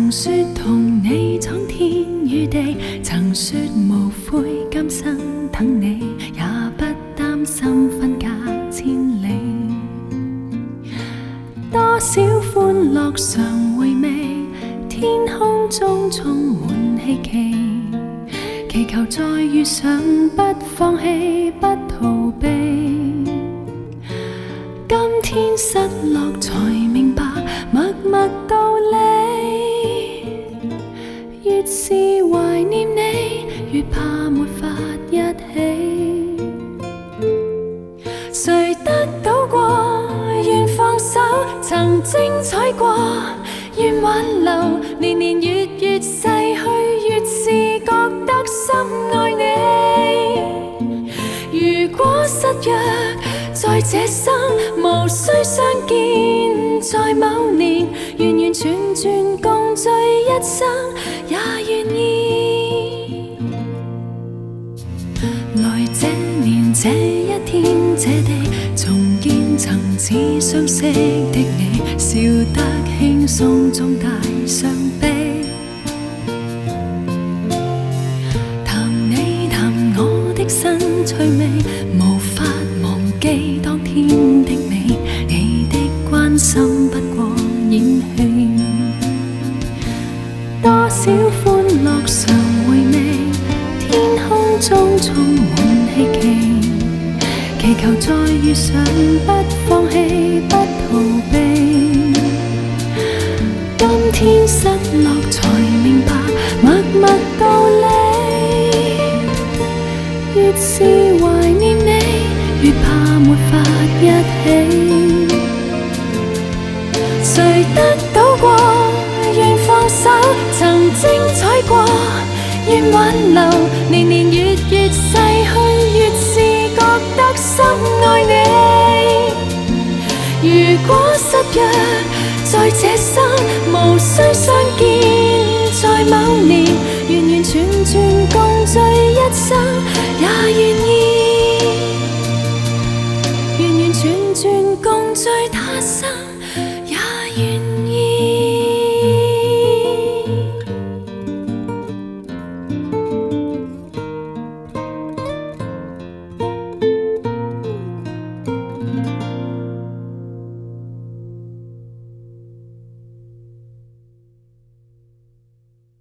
曾說同你闖天與地，曾說無悔今生等你，也不擔心分隔千里。多少歡樂常回味，天空中充滿希冀，祈求再遇上，不放棄，不逃避。今天失落才明白默默道理，越是懷念你，越怕沒法一起。誰得到過，願放手，曾精彩過，願挽留，年年月月逝去，越是覺得深愛你。如果失約在這生無需相見，在某年完完全全共聚一生也願意。來這年這一天這地，重見曾似相識的你，笑得輕鬆中帶傷悲。談你談我的新趣味，無法忘記當天的美，你的關心不過演戲。多少歡樂常回味，天空中充滿希冀，祈求再遇上，不放棄，不逃避。今天失落才明白默默道理，越是懷念你，越怕沒法一起。誰得到過，願放手，曾精彩過，願挽留，年年月月逝去，越是覺得深愛你。如果失約在這生無需相見，在某年完完全全共聚一生也願意，完完全全共聚他生。